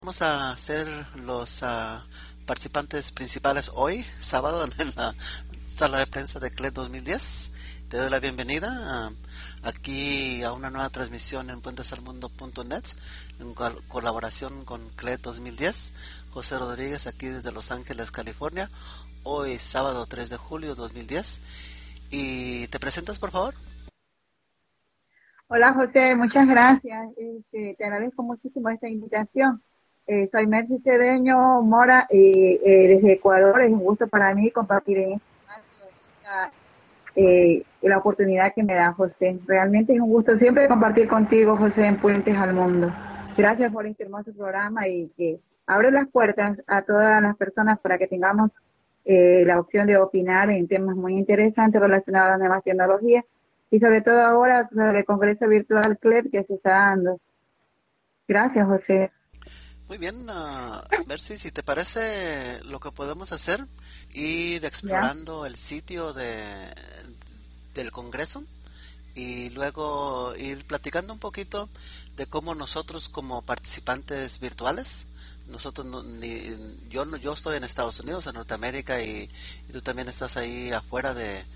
Vamos a ser los participantes principales hoy, sábado, en la sala de prensa de CLED 2010. Te doy la bienvenida aquí a una nueva transmisión en puentesalmundo.net en colaboración con CLED 2010. José Rodríguez aquí desde Los Ángeles, California. Hoy sábado 3 de julio 2010. ¿Y te presentas, por favor? Hola José, muchas gracias. Te agradezco muchísimo esta invitación. Soy Mercy Cedeño Mora desde Ecuador. Es un gusto para mí compartir en este espacio la oportunidad que me da José. Realmente es un gusto siempre compartir contigo, José, en Puentes al Mundo. Gracias por este hermoso programa y que abre las puertas a todas las personas para que tengamos la opción de opinar en temas muy interesantes relacionados a las nuevas tecnologías y sobre todo ahora sobre el Congreso Virtual CLEP que se está dando. Gracias, José. Muy bien, Mercy, si te parece, lo que podemos hacer, ir ¿Ya? explorando el sitio del Congreso y luego ir platicando un poquito de cómo nosotros como participantes virtuales, nosotros yo estoy en Estados Unidos, en Norteamérica, y tú también estás ahí afuera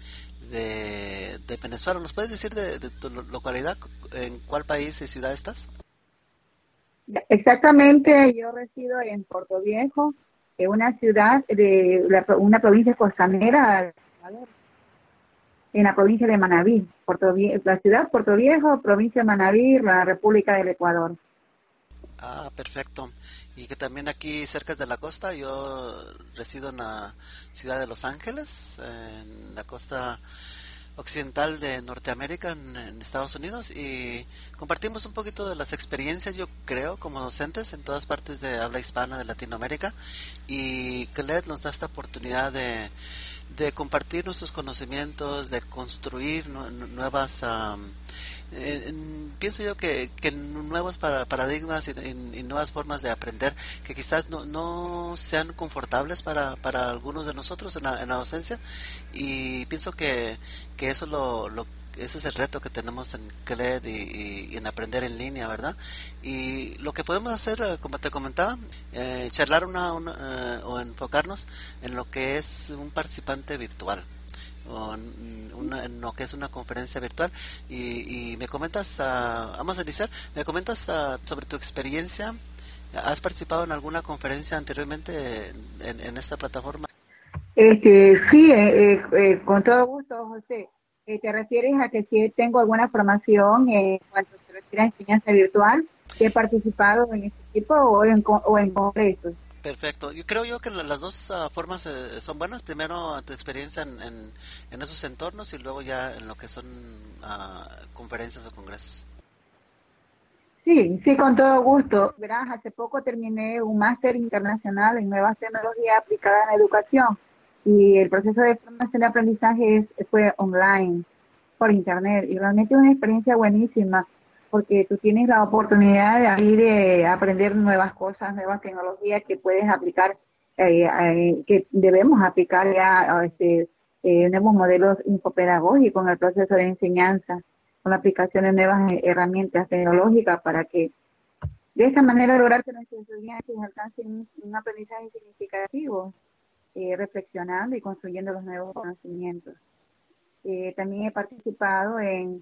de Venezuela. ¿Nos puedes decir de tu localidad, en cuál país y ciudad estás? Exactamente, yo resido en Puerto Viejo, en una ciudad una provincia costanera, en la provincia de Manabí, la ciudad Puerto Viejo, provincia de Manabí, la República del Ecuador. Ah, perfecto. Y que también aquí cerca de la costa, yo resido en la ciudad de Los Ángeles, en la costa occidental de Norteamérica, en Estados Unidos, y compartimos un poquito de las experiencias, yo creo, como docentes en todas partes de habla hispana de Latinoamérica, y que LED nos da esta oportunidad de compartir nuestros conocimientos, de construir nuevas, pienso yo que nuevos paradigmas y nuevas formas de aprender que quizás no sean confortables para algunos de nosotros en la docencia, y pienso que eso ese es el reto que tenemos en CLED y en aprender en línea, ¿verdad? Y lo que podemos hacer, como te comentaba, charlar o enfocarnos en lo que es un participante virtual o en lo que es una conferencia virtual y me comentas, vamos a iniciar, me comentas sobre tu experiencia. ¿Has participado en alguna conferencia anteriormente en esta plataforma? Sí, con todo gusto, José. ¿Te refieres a que si tengo alguna formación en cuanto se refiere a enseñanza virtual? ¿Que he participado en este tipo o en congresos? Perfecto. Yo creo que las dos formas son buenas. Primero, tu experiencia en esos entornos y luego ya en lo que son conferencias o congresos. Sí, sí, con todo gusto. Verás, hace poco terminé un máster internacional en nuevas tecnologías aplicadas en la educación y el proceso de formación y aprendizaje fue online, por internet, y realmente es una experiencia buenísima porque tú tienes la oportunidad de ahí de aprender nuevas cosas, nuevas tecnologías que puedes aplicar, que debemos aplicar ya a nuevos modelos infopedagógicos en el proceso de enseñanza con la aplicación de nuevas herramientas tecnológicas para que de esta manera lograr que nuestros estudiantes alcancen un aprendizaje significativo, reflexionando y construyendo los nuevos conocimientos. También he participado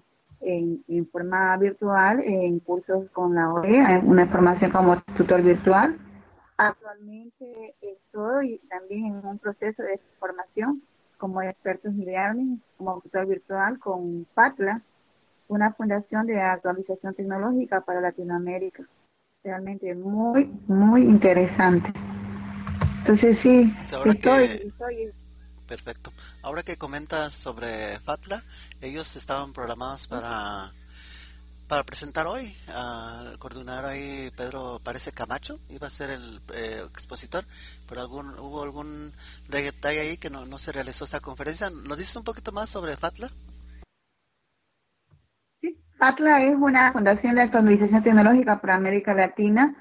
en forma virtual en cursos con la OEA, en una formación como tutor virtual. Actualmente estoy también en un proceso de formación como experto en e-learning, como tutor virtual con PATLA, una fundación de actualización tecnológica para Latinoamérica. Realmente muy, muy interesante. Entonces sí, Ahora que estoy. Perfecto. Ahora que comentas sobre FATLA, ellos estaban programados para presentar hoy. El coordinador ahí, Pedro parece Camacho, iba a ser el expositor, pero hubo algún detalle ahí que no se realizó esa conferencia. ¿Nos dices un poquito más sobre FATLA? Sí, ATLA es una fundación de actualización tecnológica para América Latina.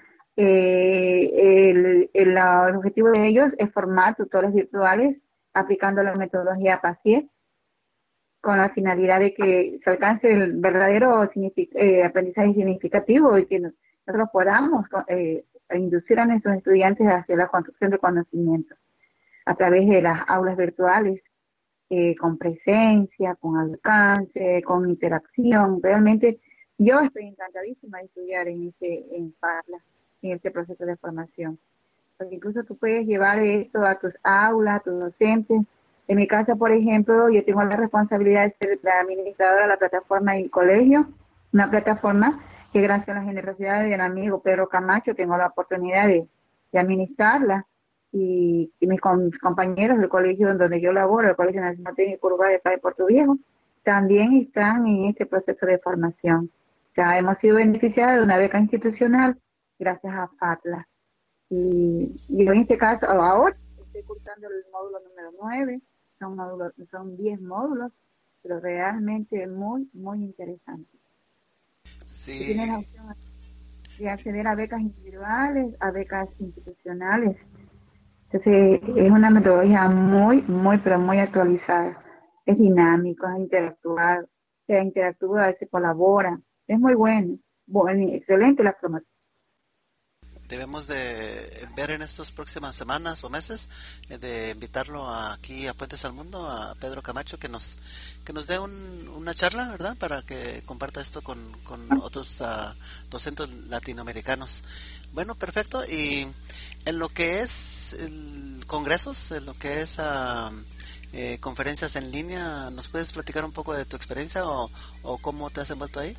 El objetivo de ellos es formar tutores virtuales aplicando la metodología PASIE con la finalidad de que se alcance el verdadero aprendizaje significativo y que nosotros podamos inducir a nuestros estudiantes hacia la construcción de conocimiento a través de las aulas virtuales, con presencia, con alcance, con interacción. Realmente yo estoy encantadísima de estudiar en Parla, en este proceso de formación. Porque incluso tú puedes llevar esto a tus aulas, a tus docentes. En mi caso, por ejemplo, yo tengo la responsabilidad de ser la administradora de la plataforma del colegio, una plataforma que gracias a la generosidad del amigo Pedro Camacho tengo la oportunidad de administrarla, y mis compañeros del colegio en donde yo laboro, el Colegio Nacional Técnico Uruguay de acá de Puerto Viejo, también están en este proceso de formación. Ya hemos sido beneficiados de una beca institucional gracias a FATLA. Y yo en este caso, ahora estoy cursando el módulo número 9, son 10 módulos, pero realmente muy, muy interesante. Sí. Tienes la opción de acceder a becas individuales, a becas institucionales. Entonces, es una metodología muy, muy, pero muy actualizada. Es dinámico, es interactuar, se interactúa, se colabora. Es muy bueno, excelente la formación. Debemos de ver en estas próximas semanas o meses de invitarlo aquí a Puentes al Mundo, a Pedro Camacho, que nos dé una charla, ¿verdad? Para que comparta esto con otros docentes latinoamericanos. Bueno, perfecto. Y en lo que es congresos, en lo que es conferencias en línea, ¿nos puedes platicar un poco de tu experiencia o cómo te has envuelto ahí?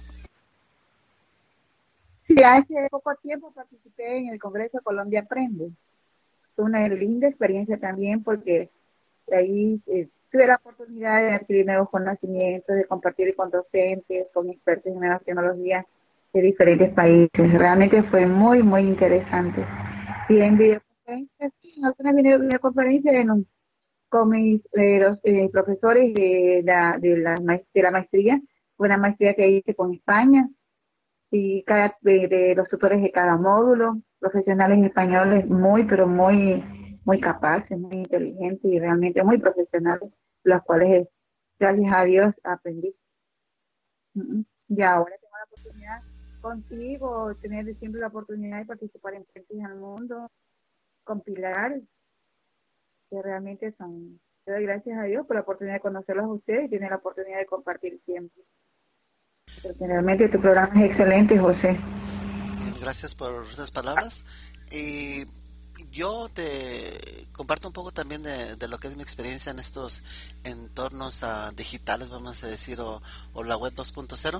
Sí, hace poco tiempo participé en el Congreso Colombia Aprende. Fue una linda experiencia también porque ahí tuve la oportunidad de adquirir nuevos conocimientos, de compartir con docentes, con expertos en nuevas tecnologías de diferentes países. Realmente fue muy, muy interesante. Y en videoconferencias, sí, en algunas videoconferencias con mis los, profesores de la maestría, fue una maestría que hice con España, y de los tutores de cada módulo, profesionales españoles muy, pero muy, muy capaces, muy inteligentes y realmente muy profesionales, los cuales, gracias a Dios, aprendí. Y ahora tengo la oportunidad contigo, tener siempre la oportunidad de participar en Puentes al Mundo, compilar, que realmente son, te doy gracias a Dios por la oportunidad de conocerlos a ustedes y tener la oportunidad de compartir siempre. Realmente tu programa es excelente, José. Bien, gracias por esas palabras. Y yo te comparto un poco también de lo que es mi experiencia en estos entornos digitales, vamos a decir, o la web 2.0.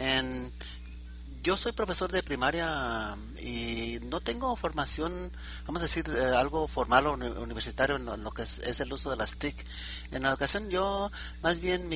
Yo soy profesor de primaria y no tengo formación, vamos a decir, algo formal o universitario en lo que es el uso de las TIC. En la educación yo, más bien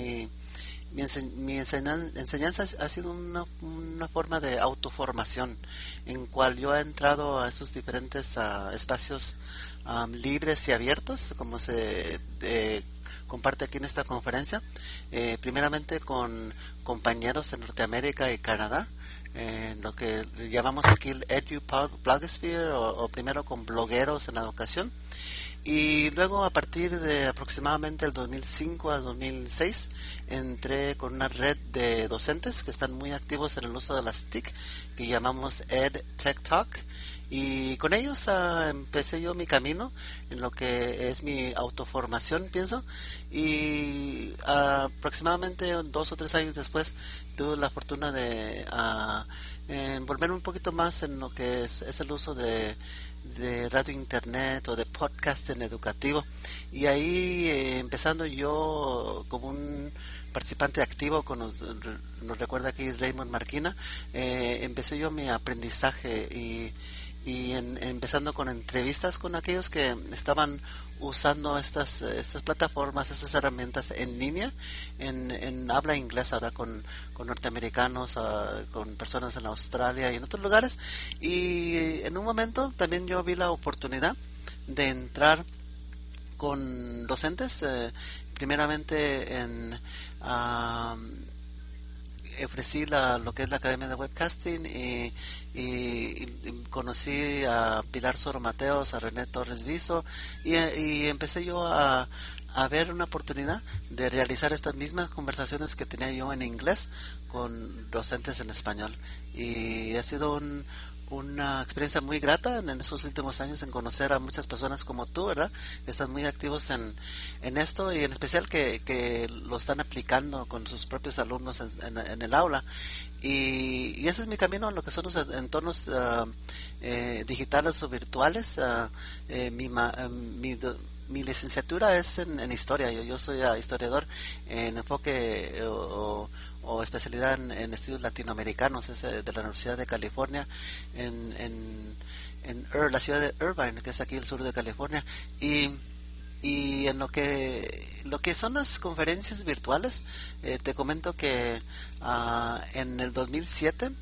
mi enseñanza ha sido una forma de autoformación, en cual yo he entrado a esos diferentes espacios libres y abiertos, como se comparte aquí en esta conferencia, primeramente con compañeros en Norteamérica y Canadá, lo que llamamos aquí el Edu Blogosphere, o primero con blogueros en la educación, y luego a partir de aproximadamente el 2005 a 2006 entré con una red de docentes que están muy activos en el uso de las TIC, que llamamos Ed Tech Talk, y con ellos empecé yo mi camino en lo que es mi autoformación, pienso, y aproximadamente 2 o 3 años después tuve la fortuna de envolverme un poquito más en lo que es el uso de radio internet o de podcasting educativo, y ahí empezando yo como un participante activo, nos recuerda aquí Raymond Marquina, empecé yo mi aprendizaje y empezando con entrevistas con aquellos que estaban usando estas plataformas, estas herramientas en línea, en habla inglesa, ahora con norteamericanos, con personas en Australia y en otros lugares. Y en un momento también yo vi la oportunidad de entrar con docentes, primeramente ofrecí lo que es la Academia de Webcasting, y conocí a Pilar Soro Mateos, a René Torres Viso, y empecé yo a ver una oportunidad de realizar estas mismas conversaciones que tenía yo en inglés con docentes en español, y ha sido una experiencia muy grata en esos últimos años en conocer a muchas personas como tú, ¿verdad? Que están muy activos en esto y en especial que lo están aplicando con sus propios alumnos en el aula. Y ese es mi camino en lo que son los entornos digitales o virtuales. Mi licenciatura es en historia. Yo soy historiador en enfoque o especialidad en estudios latinoamericanos, es de la Universidad de California en la ciudad de Irvine, que es aquí el sur de California. Y en lo que son las conferencias virtuales, te comento que en el 2007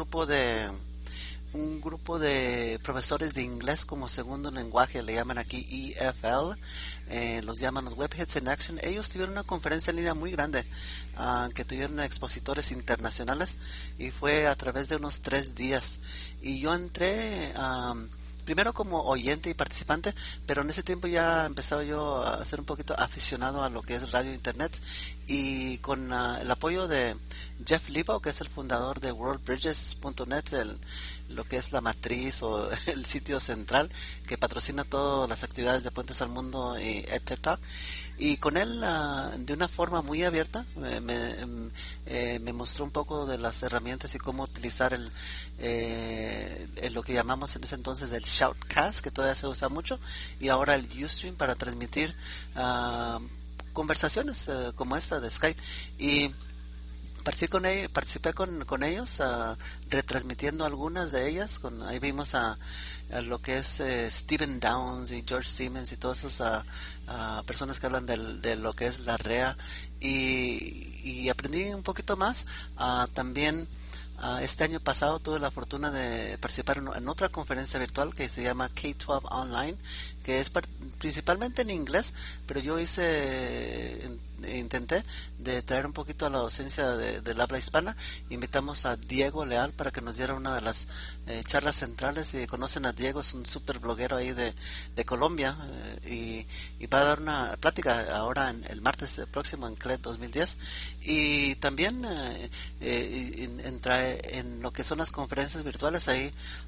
un grupo de profesores de inglés como segundo lenguaje, le llaman aquí EFL, los llaman los Webheads in Action. Ellos tuvieron una conferencia en línea muy grande, que tuvieron expositores internacionales, y fue a través de unos 3 días. Y yo entré primero como oyente y participante, pero en ese tiempo ya empezaba yo a ser un poquito aficionado a lo que es radio internet, y con el apoyo de Jeff Lebow, que es el fundador de worldbridges.net, lo que es la matriz o el sitio central que patrocina todas las actividades de Puentes al Mundo y EdTech, y con él de una forma muy abierta me mostró un poco de las herramientas y cómo utilizar lo que llamamos en ese entonces el Shoutcast, que todavía se usa mucho, y ahora el Ustream para transmitir conversaciones como esta de Skype. Y participé con ellos, retransmitiendo algunas de ellas. Ahí vimos a lo que es Stephen Downes y George Siemens y todas esas personas que hablan de lo que es la REA, y aprendí un poquito más. También este año pasado tuve la fortuna de participar en otra conferencia virtual que se llama K-12 Online, que es principalmente en inglés, pero yo intenté de traer un poquito a la docencia del habla hispana. Invitamos a Diego Leal para que nos diera una de las charlas centrales. Si conocen a Diego, es un super bloguero ahí de Colombia, y va a dar una plática ahora el martes próximo en CLED 2010. Y también en lo que son las conferencias virtuales, ahí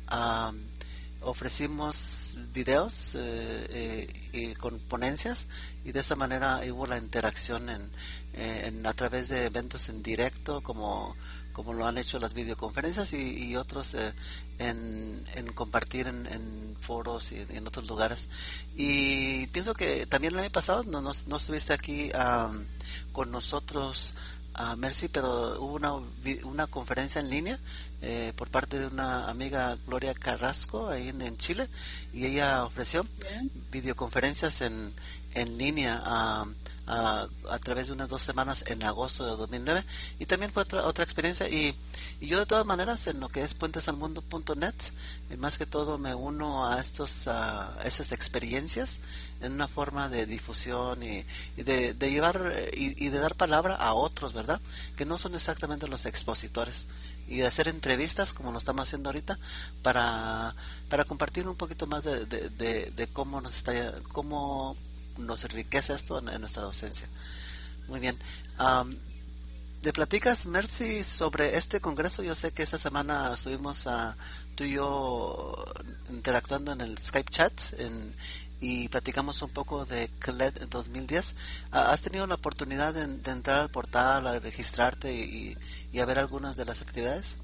ofrecimos videos y con ponencias, y de esa manera hubo la interacción a través de eventos en directo, como lo han hecho las videoconferencias, y otros en compartir en foros y en otros lugares. Y pienso que también el año pasado no estuviste aquí con nosotros, Mercy, pero hubo una conferencia en línea por parte de una amiga, Gloria Carrasco, ahí en Chile, y ella ofreció videoconferencias en línea a través de unas 2 semanas en agosto de 2009, y también fue otra experiencia. Y yo, de todas maneras, en lo que es puentesalmundo.net, más que todo me uno a esas experiencias en una forma de difusión y de llevar y de dar palabra a otros, ¿verdad? Que no son exactamente los expositores, y de hacer entrevistas como lo estamos haciendo ahorita para compartir un poquito más de cómo nos enriquece esto en nuestra docencia. Muy bien. ¿Te platicas, Mercy, sobre este congreso? Yo sé que esta semana estuvimos tú y yo interactuando en el Skype chat y platicamos un poco de CLED en 2010. ¿Has tenido la oportunidad de entrar al portal, a registrarte y a ver algunas de las actividades?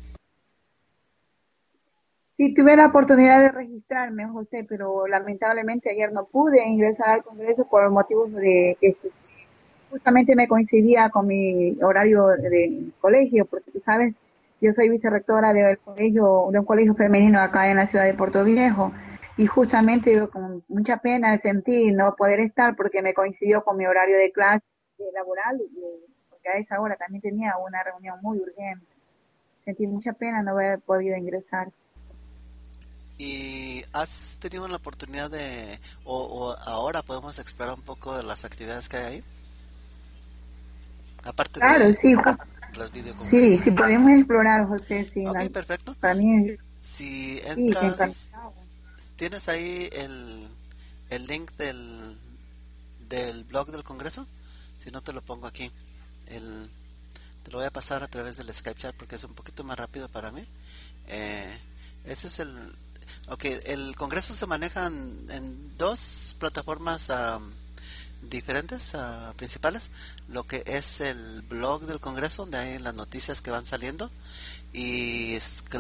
Sí, tuve la oportunidad de registrarme, José, pero lamentablemente ayer no pude ingresar al Congreso por motivos de que justamente me coincidía con mi horario de colegio, porque tú sabes, yo soy vicerrectora de un colegio femenino acá en la ciudad de Puerto Viejo, y justamente yo con mucha pena sentí no poder estar porque me coincidió con mi horario de clase laboral, porque a esa hora también tenía una reunión muy urgente. Sentí mucha pena no haber podido ingresar. ¿Y has tenido la oportunidad o ahora podemos explorar un poco de las actividades que hay ahí? Aparte Claro, de sí, las sí, videoconferencias. sí podemos explorar, José, sí, Ok, perfecto. para mí, Si sí, te entras, encantado. ¿tienes ahí el link del blog del Congreso? Si no, te lo pongo aquí. Te lo voy a pasar a través del Skype chat porque es un poquito más rápido para mí. Ese es el... Ok, el Congreso se maneja en dos plataformas diferentes, principales. Lo que es el blog del Congreso, donde hay las noticias que van saliendo, y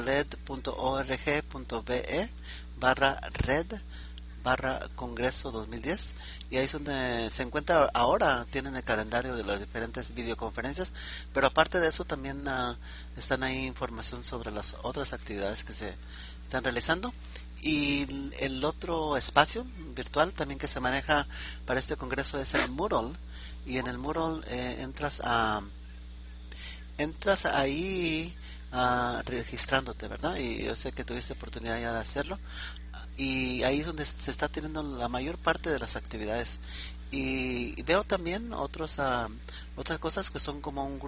scled.org.be/red/Congreso 2010, y ahí es donde se encuentra ahora, tienen el calendario de las diferentes videoconferencias, pero aparte de eso también están ahí información sobre las otras actividades que se están realizando. Y el otro espacio virtual también que se maneja para este congreso es el Moodle, y en el Moodle entras ahí registrándote, ¿verdad? Y yo sé que tuviste oportunidad ya de hacerlo, y ahí es donde se está teniendo la mayor parte de las actividades. Y veo también otras cosas que son como un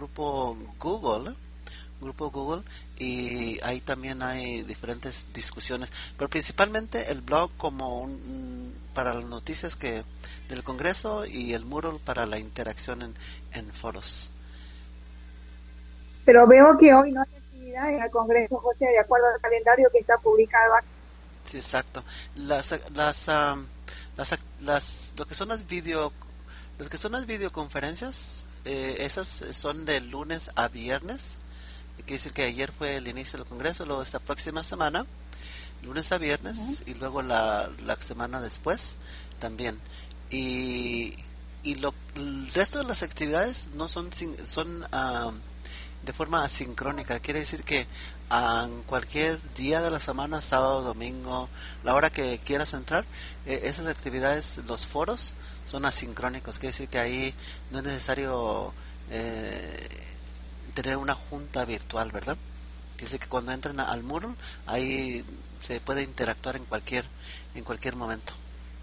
grupo Google, y ahí también hay diferentes discusiones, pero principalmente el blog como para las noticias que del Congreso, y el Moodle para la interacción en foros. Pero veo que hoy no hay actividad en el Congreso, José, de acuerdo al calendario que está publicado aquí. Sí, exacto. Lo que son los que son las videoconferencias, esas son de lunes a viernes. Quiere decir que ayer fue el inicio del Congreso, luego esta próxima semana, lunes a viernes, y luego la semana después también. Y, el resto de las actividades no son de forma asincrónica. Quiere decir que cualquier día de la semana, sábado, domingo, la hora que quieras entrar, esas actividades, los foros, son asincrónicos. Quiere decir que ahí no es necesario tener una junta virtual, ¿verdad? Quiere decir que cuando entran al muro, ahí se puede interactuar en cualquier momento.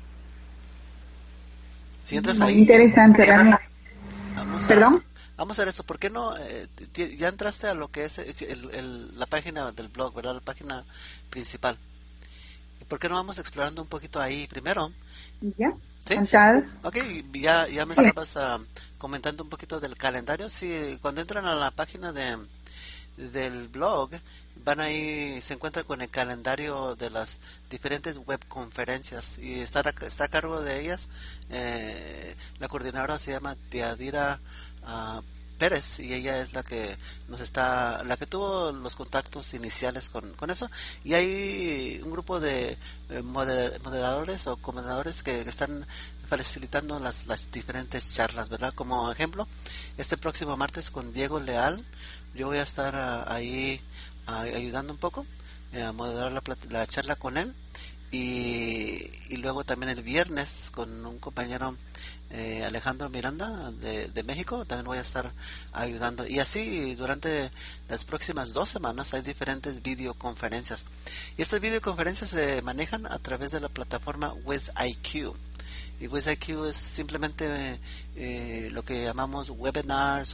Si entras Muy ahí, interesante, realmente. vamos a, ¿Perdón? vamos a ver esto. ¿Por qué no? Ya entraste a lo que es la página del blog, ¿verdad? La página principal. ¿Por qué no vamos explorando un poquito ahí primero? ¿Ya? ¿Sí? ¿Encantada? Ok, ya me Sí. estabas comentando un poquito del calendario. Sí, cuando entran a la página del blog, van ahí, se encuentran con el calendario de las diferentes webconferencias, y está a cargo de ellas, la coordinadora se llama Teadira Pérez, y ella es la que tuvo los contactos iniciales con eso. Y hay un grupo de moderadores o comendadores que están facilitando las diferentes charlas, ¿verdad? Como ejemplo, este próximo martes con Diego Leal, yo voy a estar ahí ayudando un poco, a moderar la charla con él, y luego también el viernes con un compañero, Alejandro Miranda de México, también voy a estar ayudando, y así durante las próximas 2 semanas hay diferentes videoconferencias, y estas videoconferencias se manejan a través de la plataforma WizIQ. Y WizIQ es simplemente lo que llamamos webinars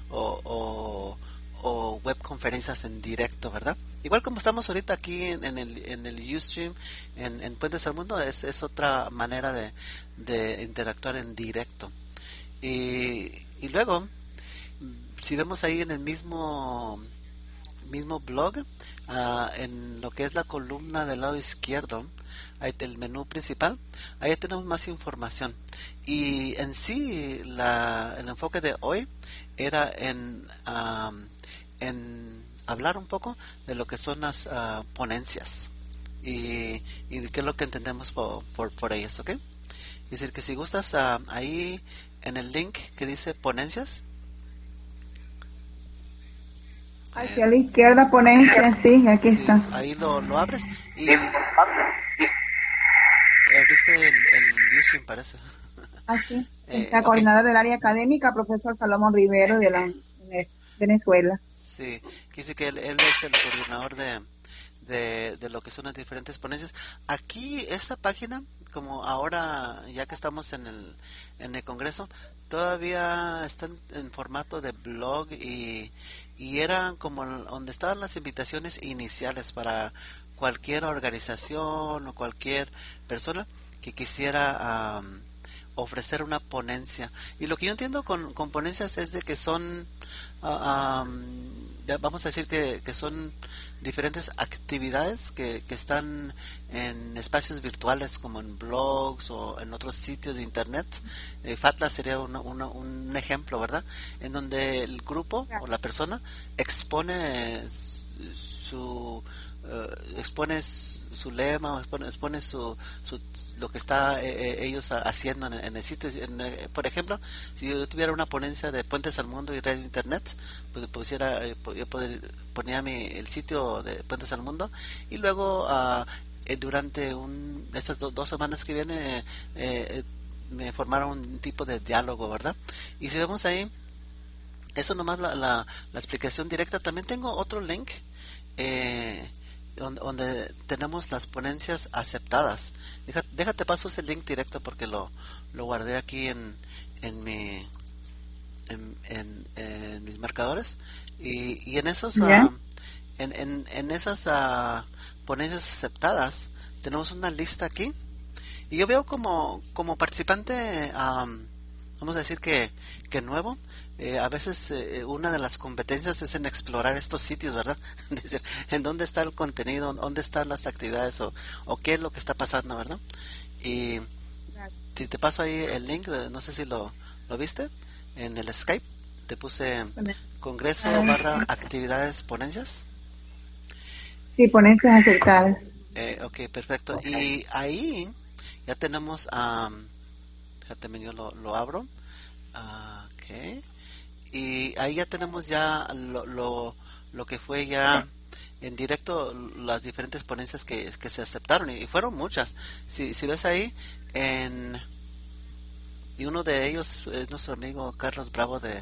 o webconferencias en directo, ¿verdad? Igual como estamos ahorita aquí en el Ustream, en Puentes al Mundo, es otra manera de interactuar en directo. Y luego, si vemos ahí en el mismo blog, en lo que es la columna del lado izquierdo, ahí el menú principal, ahí tenemos más información. Y en sí, el enfoque de hoy era en hablar un poco de lo que son las ponencias, y de qué es lo que entendemos por ellas, ¿ok? Es decir, que si gustas, ahí en el link que dice ponencias, Hacia la izquierda, ponencia, sí, aquí sí, está. ahí lo abres y abriste el Ustream, parece. Aquí está Ok, coordinador del área académica, profesor Salomón Rivero de la Venezuela. sí, quise que él es el coordinador de lo que son las diferentes ponencias. Aquí, esta página, como ahora, ya que estamos en el Congreso, todavía está en formato de blog, y eran como donde estaban las invitaciones iniciales para cualquier organización o cualquier persona que quisiera ofrecer una ponencia. Y lo que yo entiendo con ponencias es de que son, vamos a decir que son diferentes actividades que están en espacios virtuales como en blogs o en otros sitios de internet. FATLA sería un ejemplo, ¿verdad? En donde el grupo o la persona expone su expone su lema o expone lo que está ellos haciendo en el sitio. Por ejemplo, si yo tuviera una ponencia de Puentes al Mundo y Radio Internet, pues pusiera, ponía el sitio de Puentes al Mundo y luego durante estas 2 semanas que viene me formaron un tipo de diálogo, ¿verdad? Y si vemos ahí, eso nomás la explicación directa. También tengo otro link donde tenemos las ponencias aceptadas. Déjate paso ese link directo porque lo guardé aquí en mis marcadores y en esos en esas ponencias aceptadas tenemos una lista aquí y yo veo como participante, vamos a decir que nuevo. A veces una de las competencias es en explorar estos sitios, ¿verdad? Es decir, en dónde está el contenido, dónde están las actividades o qué es lo que está pasando, ¿verdad? Y si te paso ahí el link, no sé si lo viste, en el Skype, te puse Congreso / actividades ponencias. Sí, ponencias aceptadas. Ok, perfecto. Y ahí ya tenemos, también yo lo abro. Ok. Y ahí ya tenemos ya lo que fue ya en directo las diferentes ponencias que se aceptaron y fueron muchas. Si ves ahí y uno de ellos es nuestro amigo Carlos Bravo de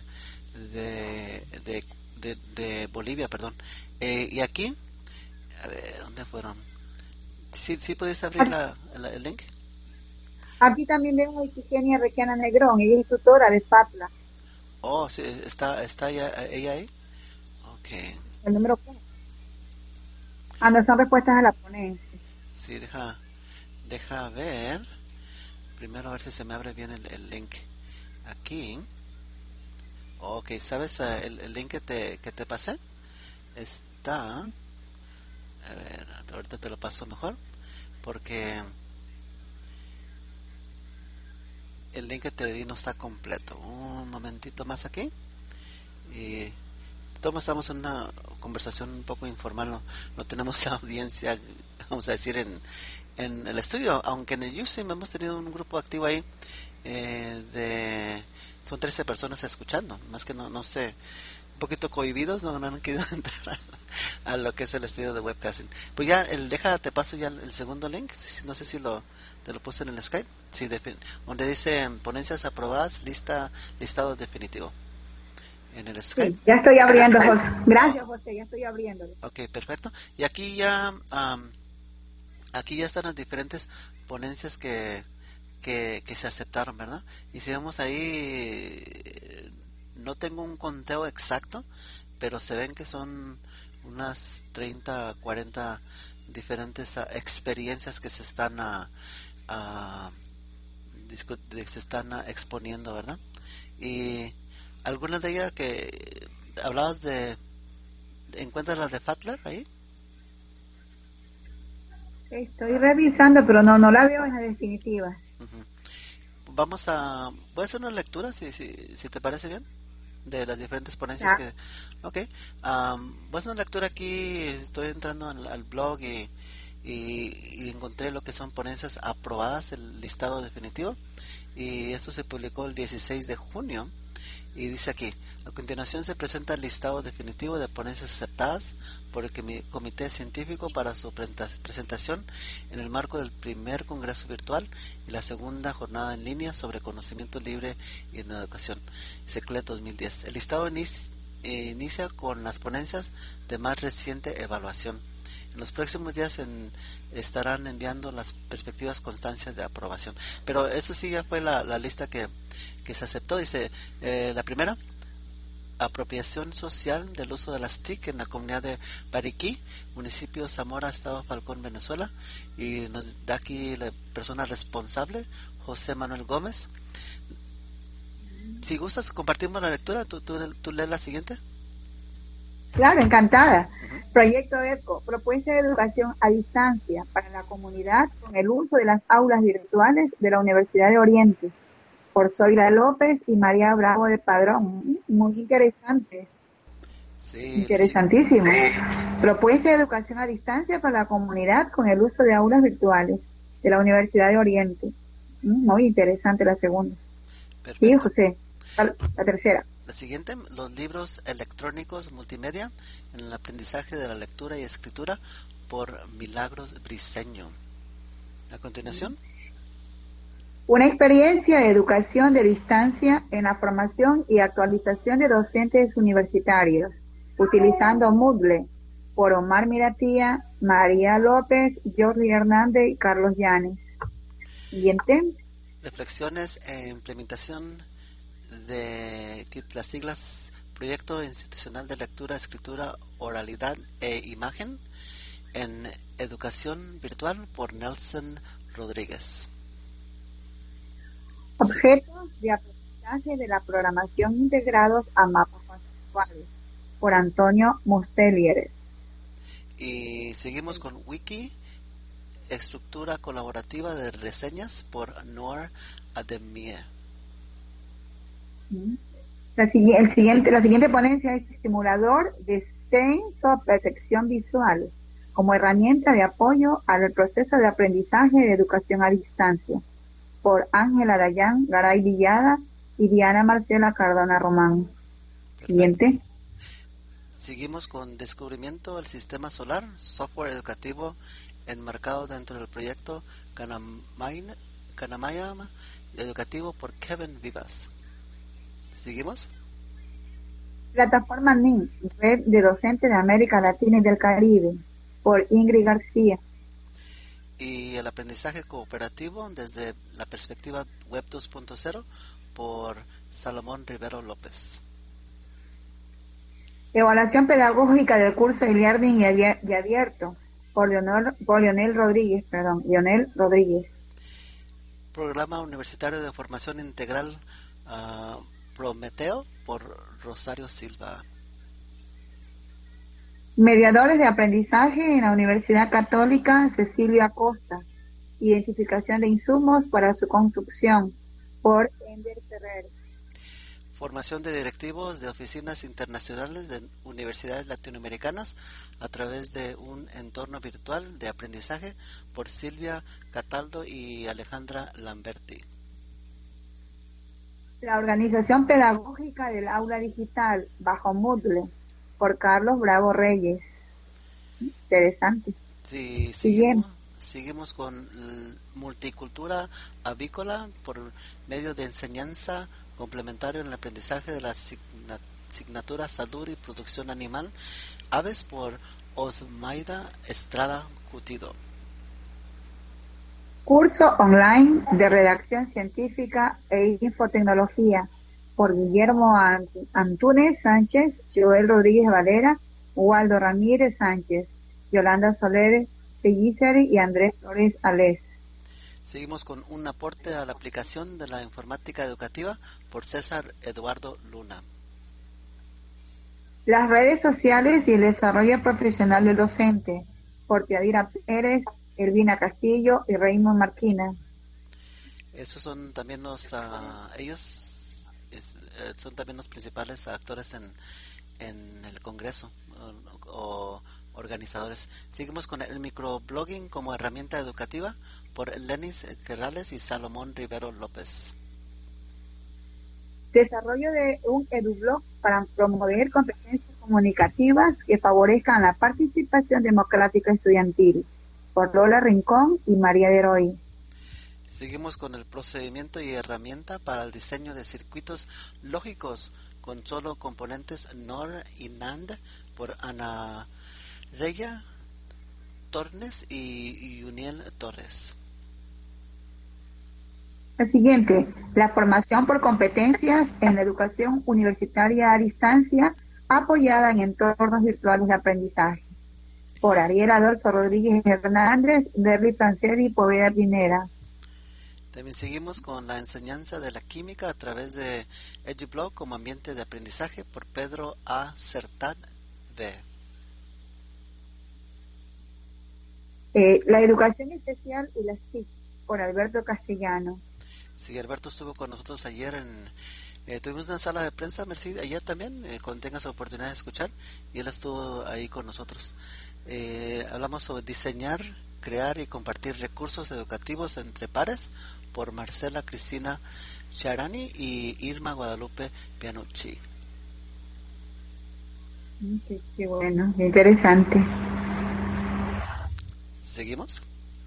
Bolivia, perdón. Y aquí, a ver, ¿dónde fueron? ¿Sí puedes abrir el link? Aquí también vemos a Ifigenia Requiana Negrón, ella es tutora de FATLA. Oh, sí, está ella ahí. Okay. El número 4. No son respuestas a la ponencia. Sí, deja ver. Primero a ver si se me abre bien el link. Aquí. Ok, ¿sabes el link que te pasé? Está. A ver, ahorita te lo paso mejor. Porque el link que te di no está completo. Un momentito más aquí. Y todos estamos en una conversación un poco informal, no tenemos audiencia, vamos a decir, en el estudio, aunque en el USIM hemos tenido un grupo activo ahí son 13 personas escuchando, más que no sé, un poquito cohibidos, no han querido entrar a lo que es el estudio de webcasting. Pues ya, te paso ya el segundo link, no sé si te lo puse en el Skype, sí, donde dice ponencias aprobadas, listado definitivo. En el Skype. Sí, ya estoy abriendo, José. Gracias, José, ya estoy abriendo. Ok, perfecto. Y aquí ya están las diferentes ponencias que se aceptaron, ¿verdad? Y si vemos ahí, no tengo un conteo exacto, pero se ven que son unas 30, 40 diferentes experiencias que se están exponiendo, ¿verdad? Y algunas de ellas que hablabas ¿encuentras las de Fatler ahí? Estoy revisando, pero no la veo en la definitiva. Uh-huh. Voy a hacer una lectura, si te parece bien, de las diferentes ponencias que... Ok, voy a hacer una lectura aquí, estoy entrando al blog y encontré lo que son ponencias aprobadas, el listado definitivo, y esto se publicó el 16 de junio. Y dice aquí, a continuación se presenta el listado definitivo de ponencias aceptadas por el Comité Científico para su presentación en el marco del primer Congreso Virtual y la segunda jornada en línea sobre conocimiento libre y en educación, CECLET 2010. El listado inicia con las ponencias de más reciente evaluación. En los próximos días estarán enviando las perspectivas constancias de aprobación. Pero eso sí ya fue la lista que se aceptó. Dice, la primera, Apropiación social del uso de las TIC en la comunidad de Pariquí, municipio Zamora, estado Falcón, Venezuela. Y nos da aquí la persona responsable, José Manuel Gómez. Si gustas, compartimos la lectura. ¿Tú lees la siguiente? Claro, encantada. Uh-huh. Proyecto ECO, propuesta de educación a distancia para la comunidad con el uso de las aulas virtuales de la Universidad de Oriente, por Zoila López y María Bravo de Padrón. Muy interesante. Sí, Interesantísimo. Propuesta de educación a distancia para la comunidad con el uso de aulas virtuales de la Universidad de Oriente. Muy interesante la segunda. Perfecto. Sí, José. La tercera. La siguiente, los libros electrónicos multimedia en el aprendizaje de la lectura y escritura por Milagros Briceño. A continuación. Una experiencia de educación de distancia en la formación y actualización de docentes universitarios, utilizando Moodle, por Omar Miratía, María López, Jordi Hernández y Carlos Llanes. Siguiente. Reflexiones e implementación de las siglas Proyecto Institucional de Lectura, Escritura, Oralidad e Imagen en Educación Virtual por Nelson Rodríguez. Objetos de aprendizaje de la programación integrados a mapas conceptuales por Antonio Mustelieres. Y seguimos con Wiki, estructura colaborativa de reseñas por Noor Ademir. La siguiente ponencia es simulador de censo percepción visual como herramienta de apoyo al proceso de aprendizaje de educación a distancia, por Ángela Dayán Garay Villada y Diana Marcela Cardona Román. Perfecto. Siguiente. Seguimos con descubrimiento del sistema solar, software educativo enmarcado dentro del proyecto Kanamayama educativo por Kevin Vivas. ¿Seguimos? Plataforma NIN, Red de Docentes de América Latina y del Caribe, por Ingrid García. Y el aprendizaje cooperativo desde la perspectiva Web 2.0 por Salomón Rivero López. Evaluación pedagógica del curso de Learning y Abierto por Leonel Rodríguez. Programa Universitario de Formación Integral Prometeo por Rosario Silva. Mediadores de aprendizaje en la Universidad Católica Cecilia Costa. Identificación de insumos para su construcción por Ender Ferrer. Formación de directivos de oficinas internacionales de universidades latinoamericanas a través de un entorno virtual de aprendizaje por Silvia Cataldo y Alejandra Lamberti. La organización pedagógica del aula digital bajo Moodle por Carlos Bravo Reyes. Interesante. Sí, seguimos con multicultura avícola por medio de enseñanza complementario en el aprendizaje de la asignatura Salud y Producción Animal, Aves por Osmaida Estrada Cutido. Curso online de redacción científica e infotecnología por Guillermo Antúnez Sánchez, Joel Rodríguez Valera, Waldo Ramírez Sánchez, Yolanda Soler Pellicer y Andrés Flores Alés. Seguimos con un aporte a la aplicación de la informática educativa por César Eduardo Luna. Las redes sociales y el desarrollo profesional del docente por Teadira Pérez, Elvina Castillo y Raymond Marquina. Esos son también son también los principales actores en el Congreso o organizadores. Seguimos con el microblogging como herramienta educativa por Lenis Querrales y Salomón Rivero López. Desarrollo de un edublog para promover competencias comunicativas que favorezcan la participación democrática estudiantil por Lola Rincón y María de Roy. Seguimos con el procedimiento y herramienta para el diseño de circuitos lógicos con solo componentes NOR y NAND por Ana Reya Tornes y Uniel Torres. El siguiente, la formación por competencias en la educación universitaria a distancia apoyada en entornos virtuales de aprendizaje. Por Ariel Adolfo Rodríguez Hernández, Berly Panceri y Poveda Pineda. También seguimos con la enseñanza de la química a través de EduBlog como ambiente de aprendizaje por Pedro A. Certat V. La educación especial y las TIC por Alberto Castellano. Sí, Alberto estuvo con nosotros ayer tuvimos una sala de prensa, Mercedes, ayer también, cuando tengas oportunidad de escuchar, y él estuvo ahí con nosotros. Hablamos sobre diseñar, crear y compartir recursos educativos entre pares por Marcela Cristina Charani y Irma Guadalupe Pianucci. Qué bueno, interesante. ¿Seguimos?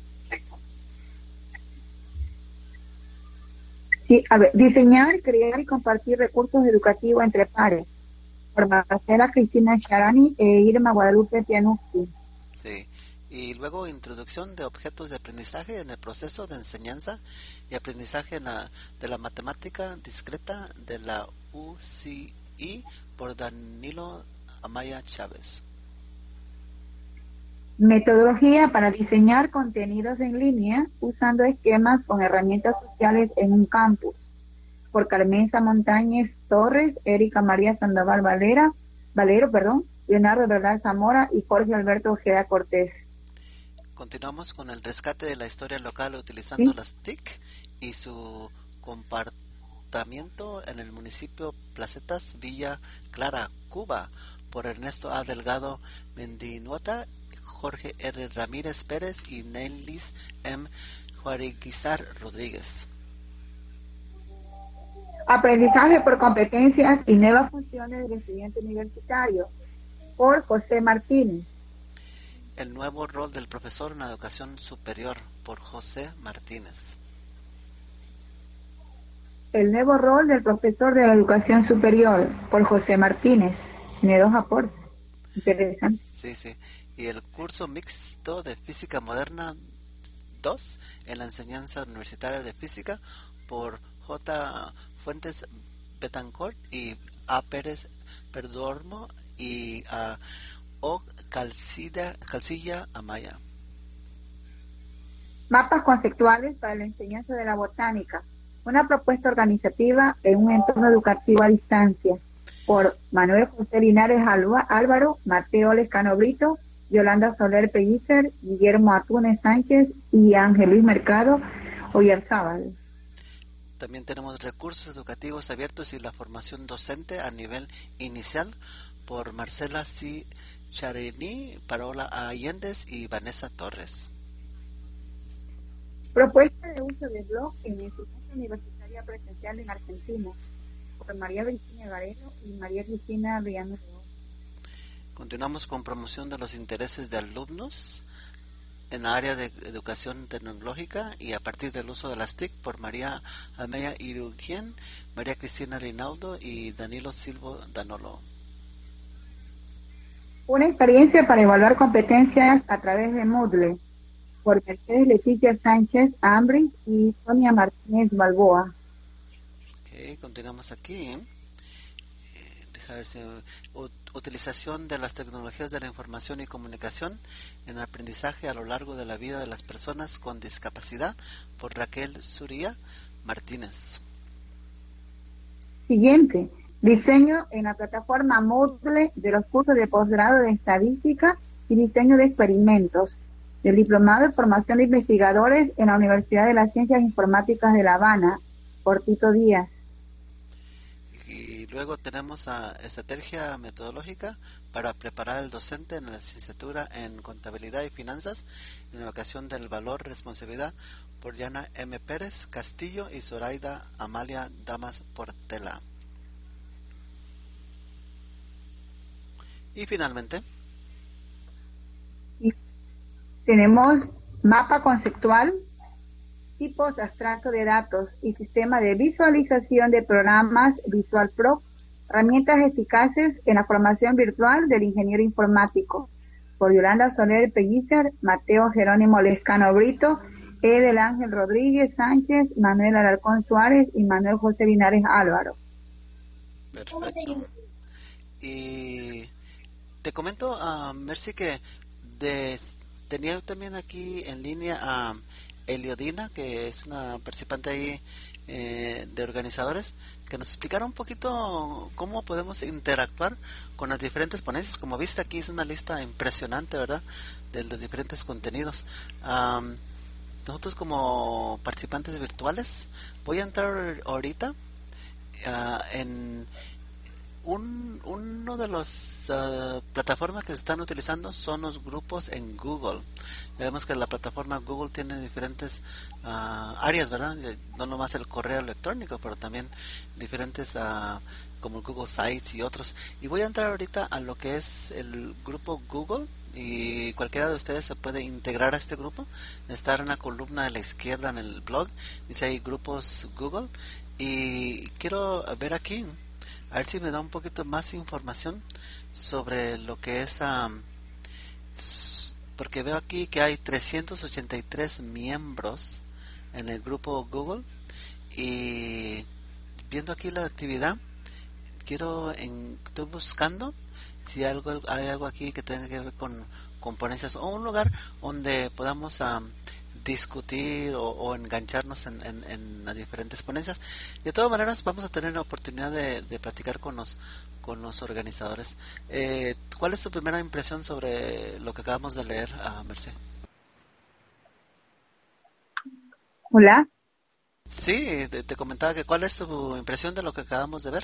Sí, a ver, diseñar, crear y compartir recursos educativos entre pares por Marcela Cristina Charani e Irma Guadalupe Pianucci. Sí. Y luego introducción de objetos de aprendizaje en el proceso de enseñanza y aprendizaje de la matemática discreta de la UCI por Danilo Amaya Chávez. Metodología para diseñar contenidos en línea usando esquemas con herramientas sociales en un campus por Carmenza Montañez Torres, Erika María Sandoval Valero, Leonardo Verdad Zamora y Jorge Alberto Ojeda Cortés. Continuamos con el rescate de la historia local utilizando las TIC y su comportamiento en el municipio Placetas, Villa Clara, Cuba, por Ernesto A. Delgado Mendinuota, Jorge R. Ramírez Pérez y Nelis M. Juariguizar Rodríguez. Aprendizaje por competencias y nuevas funciones del estudiante universitario por José Martínez. El nuevo rol del profesor en la educación superior por José Martínez. El nuevo rol del profesor de la educación superior por José Martínez. Tiene 2 aportes. Interesante. Sí. Y el curso mixto de Física Moderna 2 en la enseñanza universitaria de física por J. Fuentes Betancourt y A. Pérez Perdormo y a O. Calcilla Amaya. Mapas conceptuales para la enseñanza de la botánica. Una propuesta organizativa en un entorno educativo a distancia por Manuel José Linares Álvaro, Mateo Lescano Brito, Yolanda Soler Pellicer, Guillermo Atúnez Sánchez y Ángel Luis Mercado Oyarzábal. También tenemos recursos educativos abiertos y la formación docente a nivel inicial por Marcela C. Charini, Parola Allendez y Vanessa Torres. Propuesta de uso de blog en enseñanza universitaria presencial en Argentina por María Virginia Garelo y María Cristina Riano. Continuamos con promoción de los intereses de alumnos en la área de educación tecnológica y a partir del uso de las TIC por María Ameya Irugien, María Cristina Rinaldo y Danilo Silvo Danolo. Una experiencia para evaluar competencias a través de Moodle por Mercedes Leticia Sánchez Ambris y Sonia Martínez Balboa. Ok, continuamos aquí. Deja ver si utilización de las tecnologías de la información y comunicación en el aprendizaje a lo largo de la vida de las personas con discapacidad por Raquel Suría Martínez. Siguiente, diseño en la plataforma Moodle de los cursos de posgrado de estadística y diseño de experimentos del diplomado de formación de investigadores en la Universidad de las Ciencias Informáticas de La Habana por Tito Díaz. Y luego tenemos a estrategia metodológica para preparar al docente en la licenciatura en contabilidad y finanzas en la educación del valor responsabilidad por Yana M. Pérez Castillo y Zoraida Amalia Damas Portela. Y finalmente tenemos mapa conceptual, tipos abstractos de datos y sistema de visualización de programas Visual Pro, herramientas eficaces en la formación virtual del ingeniero informático, por Yolanda Soler Pellicer, Mateo Jerónimo Lescano Brito E. del Ángel Rodríguez Sánchez, Manuel Alarcón Suárez y Manuel José Linares Álvaro. Perfecto. Y te comento, Mercy, que de, tenía también aquí en línea a Eliodina, que es una participante ahí de organizadores, que nos explicara un poquito cómo podemos interactuar con las diferentes ponencias. Como viste, aquí es una lista impresionante, ¿verdad?, de los diferentes contenidos. Nosotros como participantes virtuales, voy a entrar ahorita en uno de las plataformas que se están utilizando son los grupos en Google. Ya vemos que la plataforma Google tiene diferentes áreas, ¿verdad? No nomás el correo electrónico, pero también diferentes como Google Sites y otros. Y voy a entrar ahorita a lo que es el grupo Google, y cualquiera de ustedes se puede integrar a este grupo. Está en la columna de la izquierda en el blog, dice ahí grupos Google, y quiero ver aquí a ver si me da un poquito más información sobre lo que es, porque veo aquí que hay 383 miembros en el grupo Google, y viendo aquí la actividad, estoy buscando si hay algo aquí que tenga que ver con ponencias, o un lugar donde podamos discutir o engancharnos en las diferentes ponencias. De todas maneras, vamos a tener la oportunidad de platicar con los organizadores. ¿Cuál es tu primera impresión sobre lo que acabamos de leer, Merced? Hola. Sí, te comentaba que cuál es tu impresión de lo que acabamos de ver.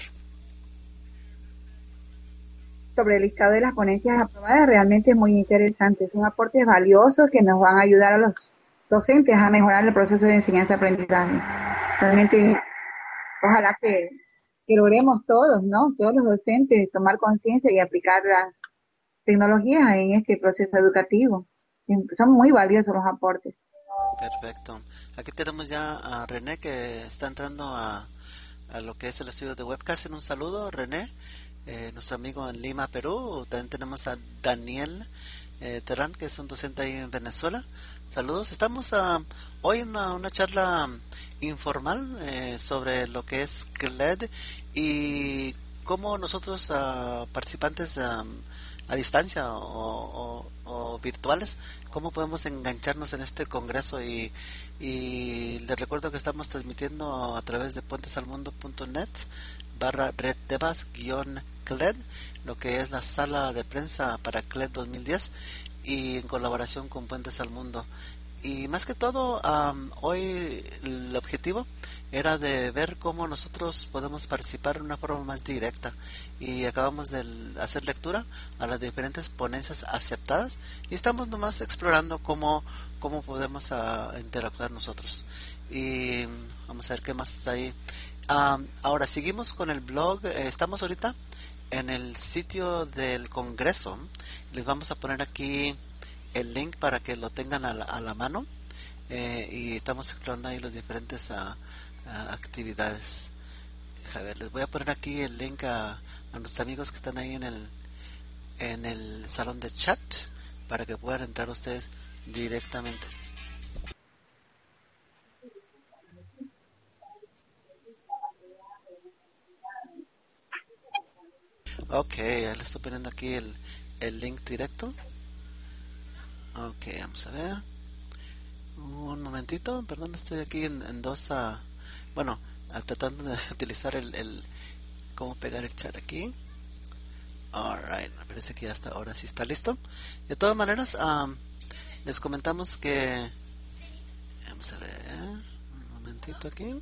Sobre el listado de las ponencias aprobadas, realmente es muy interesante. Son aportes valiosos que nos van a ayudar a los docentes a mejorar el proceso de enseñanza-aprendizaje. Realmente, ojalá que logremos todos, ¿no? Todos los docentes tomar conciencia y aplicar las tecnologías en este proceso educativo. Son muy valiosos los aportes. Perfecto. Aquí tenemos ya a René, que está entrando a lo que es el estudio de webcast. Un saludo, René, nuestro amigo en Lima, Perú. También tenemos a Daniel Terán, que es un docente ahí en Venezuela. Saludos. Estamos hoy en una charla informal sobre lo que es CLED y cómo nosotros, participantes a distancia o virtuales, cómo podemos engancharnos en este congreso. Y les recuerdo que estamos transmitiendo a través de puentesalmundo.net /redtebas-CLED, lo que es la sala de prensa para CLED 2010, y en colaboración con Puentes al Mundo. Y más que todo, hoy el objetivo era de ver cómo nosotros podemos participar de una forma más directa, y acabamos de hacer lectura a las diferentes ponencias aceptadas, y estamos nomás explorando cómo podemos interactuar nosotros. Y vamos a ver qué más está ahí. Ahora seguimos con el blog. Estamos ahorita en el sitio del Congreso. Les vamos a poner aquí el link para que lo tengan a la mano, y estamos explorando ahí las diferentes actividades. A ver, les voy a poner aquí el link a nuestros amigos que están ahí en el salón de chat, para que puedan entrar ustedes directamente. Ok, ya le estoy poniendo aquí el link directo. Ok, vamos a ver. Un momentito, perdón, estoy aquí en dos. Bueno, tratando de utilizar cómo pegar el chat aquí. Alright, me parece que hasta ahora sí está listo. De todas maneras, les comentamos que. Vamos a ver. Un momentito aquí.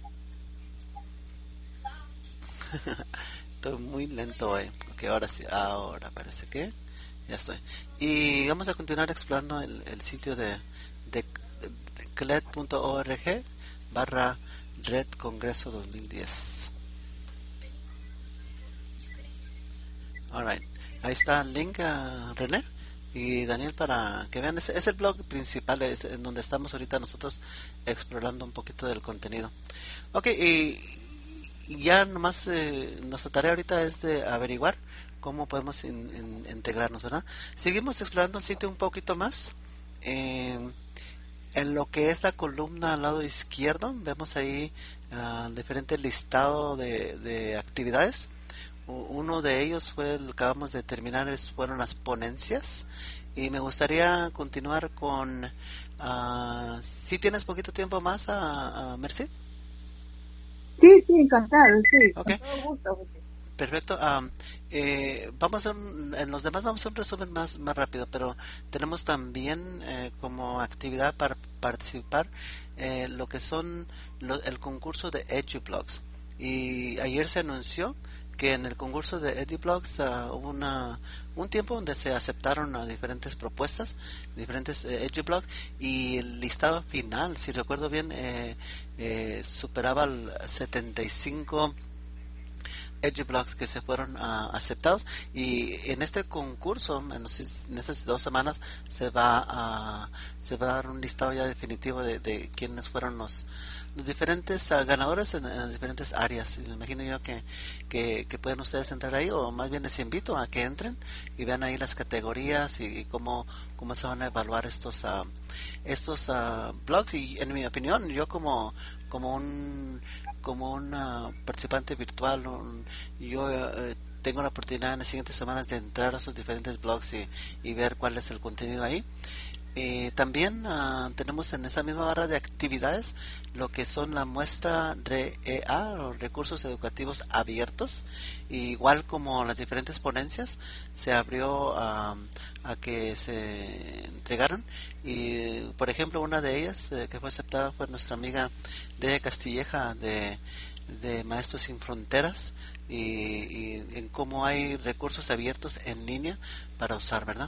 Estoy muy lento hoy. Ok, ahora sí, ahora parece que ya estoy. Y vamos a continuar explorando el sitio de cled.org /Red Congreso 2010. Alright, ahí está el link a René y Daniel para que vean. Es el blog principal, es en donde estamos ahorita nosotros explorando un poquito del contenido. Ok, y ya nomás nuestra tarea ahorita es de averiguar cómo podemos integrarnos, ¿verdad? Seguimos explorando el sitio un poquito más. En lo que es la columna al lado izquierdo, vemos ahí diferente listado de actividades. Uno de ellos fue el que acabamos de terminar, fueron las ponencias. Y me gustaría continuar con... si tienes poquito tiempo más, Mercy. Sí, sí, encantado, sí, Ok, con todo gusto. José. perfecto. Vamos a en los demás vamos a un resumen más rápido, pero tenemos también como actividad para participar lo que son el concurso de EduBlogs. Y ayer se anunció que en el concurso de EduBlogs hubo un tiempo donde se aceptaron diferentes propuestas, diferentes EduBlogs, y el listado final, si recuerdo bien, superaba el 75 EduBlogs que se fueron aceptados, y en este concurso en esas 2 semanas se va a dar un listado ya definitivo de quiénes fueron los diferentes ganadores en diferentes áreas. Y me imagino yo que pueden ustedes entrar ahí, o más bien les invito a que entren y vean ahí las categorías y cómo se van a evaluar estos blogs. Y en mi opinión, yo como un participante virtual, yo tengo la oportunidad en las siguientes semanas de entrar a sus diferentes blogs y ver cuál es el contenido ahí. También tenemos en esa misma barra de actividades lo que son la muestra REA, o recursos educativos abiertos. Igual como las diferentes ponencias, se abrió a que se entregaron. Y por ejemplo, una de ellas que fue aceptada fue nuestra amiga de Castilleja, de Maestros Sin Fronteras, y en cómo hay recursos abiertos en línea para usar, ¿verdad?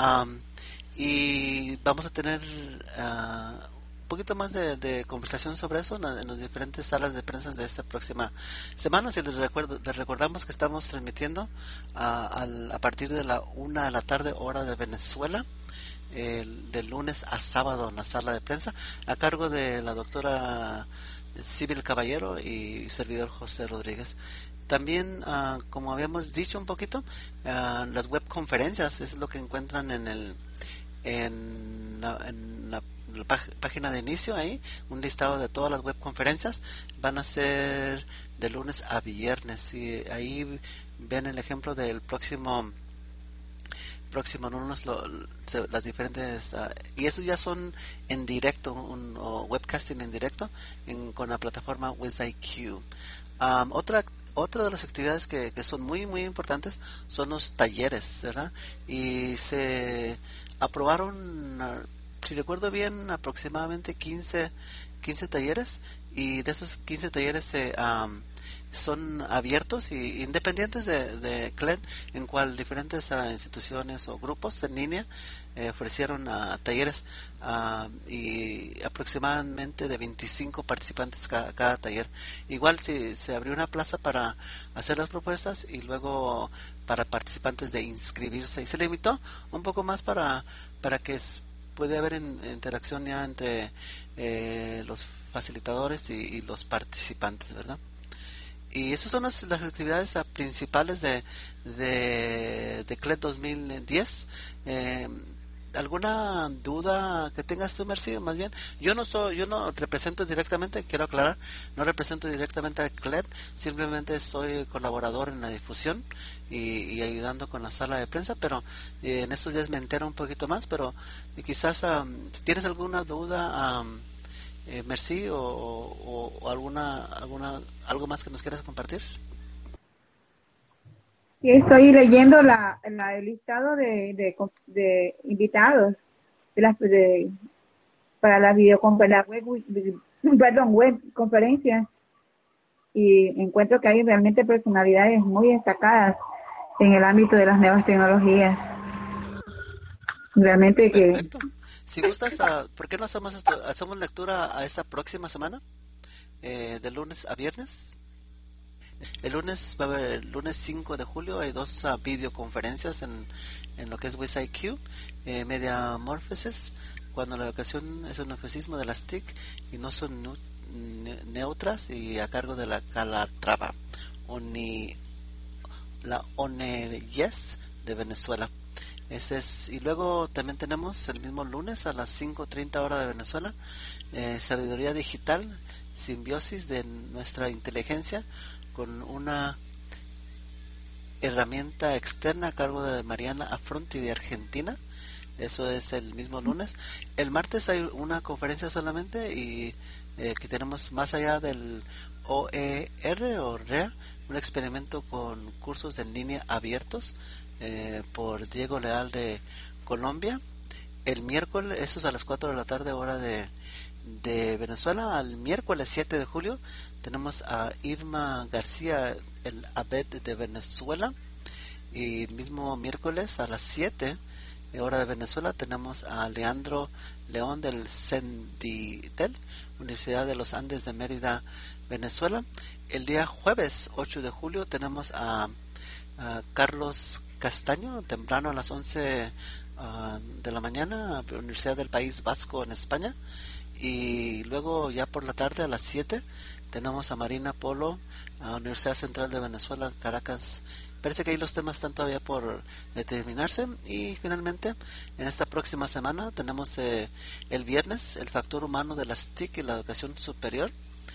Y vamos a tener un poquito más de conversación sobre eso en las diferentes salas de prensa de esta próxima semana. Si les recordamos que estamos transmitiendo a partir de la 1 de la tarde, hora de Venezuela, de lunes a sábado en la sala de prensa, a cargo de la doctora Sibyl Caballero y servidor José Rodríguez. También, como habíamos dicho un poquito, las web conferencias es lo que encuentran en la página de inicio, ahí un listado de todas las web conferencias. Van a ser de lunes a viernes, y ahí ven el ejemplo del próximo lunes, las diferentes, y esos ya son en directo, o webcasting en directo con la plataforma WizIQ. Otra de las actividades que son muy importantes son los talleres, ¿verdad? Y se aprobaron, si recuerdo bien, aproximadamente 15 talleres, y de esos 15 talleres son abiertos y independientes de CLED, en cual diferentes instituciones o grupos en línea ofrecieron talleres, y aproximadamente de 25 participantes cada taller. Igual se abrió una plaza para hacer las propuestas, y luego para participantes de inscribirse, y se limitó un poco más para que puede haber interacción ya entre los facilitadores y los participantes, ¿verdad? Y esas son las actividades principales de CLED 2010. ¿Alguna duda que tengas tú, Mercy? Más bien, yo no represento directamente, quiero aclarar, no represento directamente a CLED, simplemente soy colaborador en la difusión y ayudando con la sala de prensa, pero en estos días me entero un poquito más, pero quizás si tienes alguna duda, Mercy, o algo más que nos quieras compartir. Sí, estoy leyendo el listado de invitados para la web conferencias, y encuentro que hay realmente personalidades muy destacadas en el ámbito de las nuevas tecnologías. Realmente que Perfecto. Si gustas, ¿por qué no hacemos esto? ¿Hacemos lectura a esta próxima semana? De lunes a viernes. El lunes va a haber, el lunes 5 de julio hay 2 videoconferencias en lo que es WizIQ, Mediamorphosis, cuando la educación es un eufemismo de las TIC y no son neutras, y a cargo de la Calatrava, la ONEYES de Venezuela. Ese es, y luego también tenemos el mismo lunes a las 5:30 hora de Venezuela, Sabiduría Digital, Simbiosis de nuestra inteligencia, con una herramienta externa a cargo de Mariana Affronti de Argentina. Eso es el mismo lunes. El martes hay una conferencia solamente y que tenemos más allá del OER o REA, un experimento con cursos en línea abiertos por Diego Leal de Colombia. El miércoles, eso es a las 4 de la tarde hora de Venezuela. Al miércoles 7 de julio tenemos a Irma García, el Abed de Venezuela. Y el mismo miércoles a las 7 hora de Venezuela tenemos a Leandro León del CENDITEL, Universidad de los Andes de Mérida, Venezuela. El día jueves 8 de julio tenemos a Carlos Castaño, temprano a las 11 de la mañana, Universidad del País Vasco en España. Y luego ya por la tarde a las 7 tenemos a Marina Polo, a Universidad Central de Venezuela, Caracas. Parece que ahí los temas están todavía por determinarse. Y finalmente, en esta próxima semana tenemos el viernes, el factor humano de las TIC y la educación superior.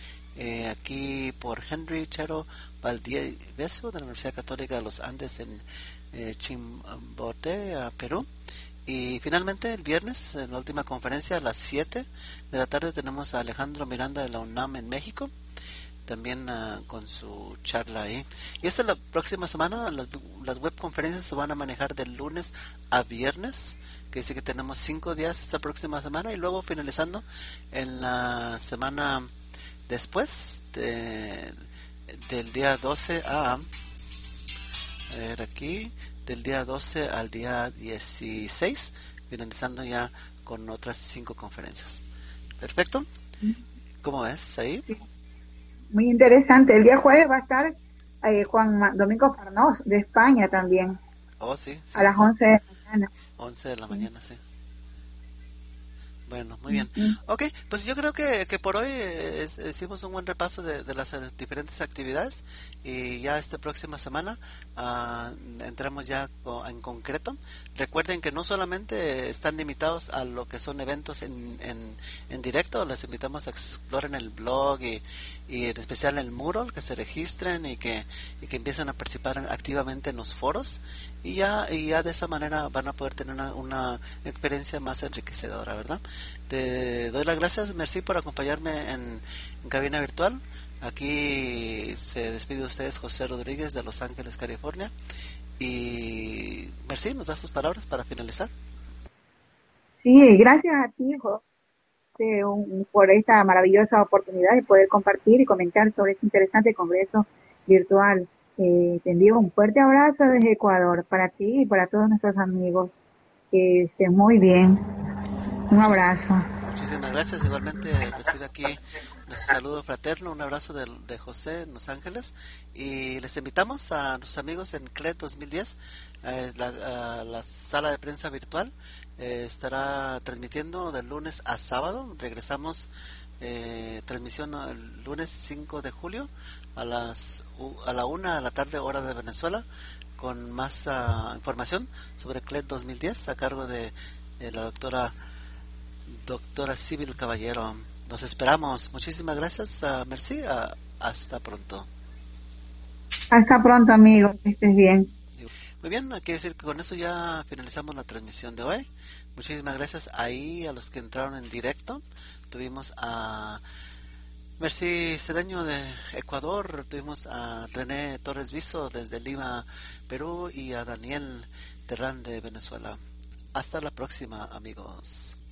Aquí por Henry Chero Valdivieso de la Universidad Católica de los Andes en Chimbote, Perú. Y finalmente el viernes, en la última conferencia a las 7 de la tarde tenemos a Alejandro Miranda de la UNAM en México, también con su charla ahí. Y esta es la próxima semana. Las web conferencias se van a manejar de lunes a viernes, que dice que tenemos 5 días esta próxima semana, y luego finalizando en la semana después del día 12 a ver aquí, del día 12 al día 16, finalizando ya con otras 5 conferencias. Perfecto. ¿Cómo ves ahí? Sí, muy interesante. El día jueves va a estar Juan Domingo Farnós de España también. Oh, sí, sí, a las 11 de la mañana. 11 de la mañana, sí. Bueno, muy bien. Uh-huh. Ok, pues yo creo que por hoy hicimos un buen repaso de las diferentes actividades, y ya esta próxima semana entramos ya en concreto. Recuerden que no solamente están limitados a lo que son eventos en directo, les invitamos a explorar en el blog y en especial en el Moodle, que se registren y que empiecen a participar activamente en los foros, y ya de esa manera van a poder tener una experiencia más enriquecedora, ¿verdad? Te doy las gracias, Merci, por acompañarme en cabina virtual. Aquí se despide de ustedes José Rodríguez de Los Ángeles, California. Y Merci, nos da sus palabras para finalizar. Sí, gracias a ti, José, por esta maravillosa oportunidad de poder compartir y comentar sobre este interesante congreso virtual. Te envío un fuerte abrazo desde Ecuador para ti y para todos nuestros amigos. Que estén muy bien. Un abrazo. Muchísimas gracias. Igualmente recibe aquí nuestro saludo fraterno, un abrazo de José en Los Ángeles, y les invitamos a nuestros amigos en CLED 2010, la sala de prensa virtual. Estará transmitiendo de lunes a sábado. Regresamos transmisión el lunes 5 de julio a la 1 de la tarde hora de Venezuela, con más información sobre CLED 2010 a cargo de la doctora Sibyl Caballero. Nos esperamos. Muchísimas gracias. Merci. Hasta pronto. Hasta pronto, amigos. Que estés bien. Muy bien, quiere decir que con eso ya finalizamos la transmisión de hoy. Muchísimas gracias ahí a los que entraron en directo. Tuvimos a Merci Cedeño de Ecuador, tuvimos a René Torres Viso desde Lima, Perú, y a Daniel Terrán de Venezuela. Hasta la próxima, amigos.